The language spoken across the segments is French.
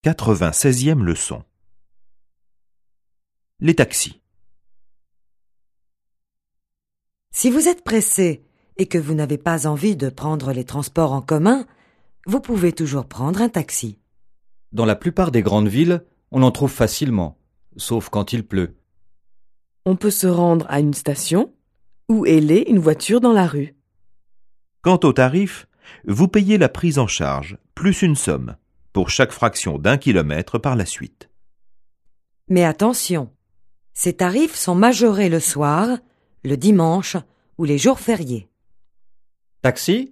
96e leçon. Les taxis. Si vous êtes pressé et que vous n'avez pas envie de prendre les transports en commun, vous pouvez toujours prendre un taxi. Dans la plupart des grandes villes, on en trouve facilement, sauf quand il pleut. On peut se rendre à une station ou héler une voiture dans la rue. Quant au tarif, vous payez la prise en charge, plus une somme, pour chaque fraction d'1 kilomètre par la suite. Mais attention, ces tarifs sont majorés le soir, le dimanche ou les jours fériés. Taxi ?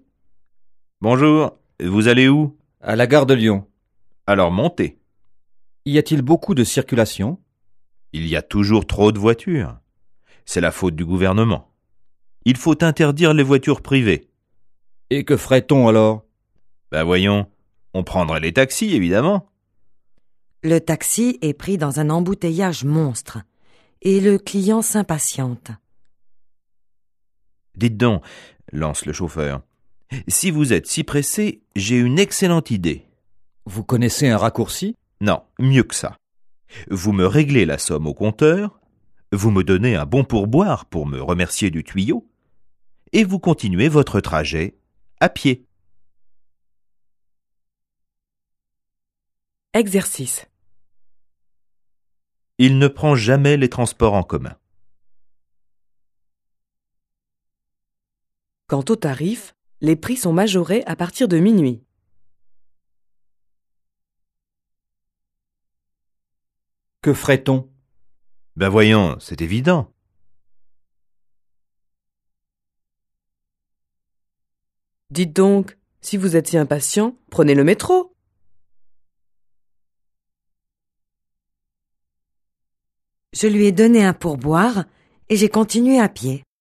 Bonjour, vous allez où? À la gare de Lyon. Alors montez. Y a-t-il beaucoup de circulation ? Il y a toujours trop de voitures. C'est la faute du gouvernement. Il faut interdire les voitures privées. Et que ferait-on alors ? Voyons, on prendrait les taxis, évidemment. Le taxi est pris dans un embouteillage monstre et le client s'impatiente. Dites donc, lance le chauffeur, si vous êtes si pressé, j'ai une excellente idée. Vous connaissez un raccourci ? Non, mieux que ça. Vous me réglez la somme au compteur, vous me donnez un bon pourboire pour me remercier du tuyau, et vous continuez votre trajet à pied. Exercice. Il ne prend jamais les transports en commun. Quant au tarif, les prix sont majorés à partir de minuit. Que ferait-on ? Voyons, c'est évident. Dites donc, si vous êtes si impatient, prenez le métro. Je lui ai donné un pourboire et j'ai continué à pied.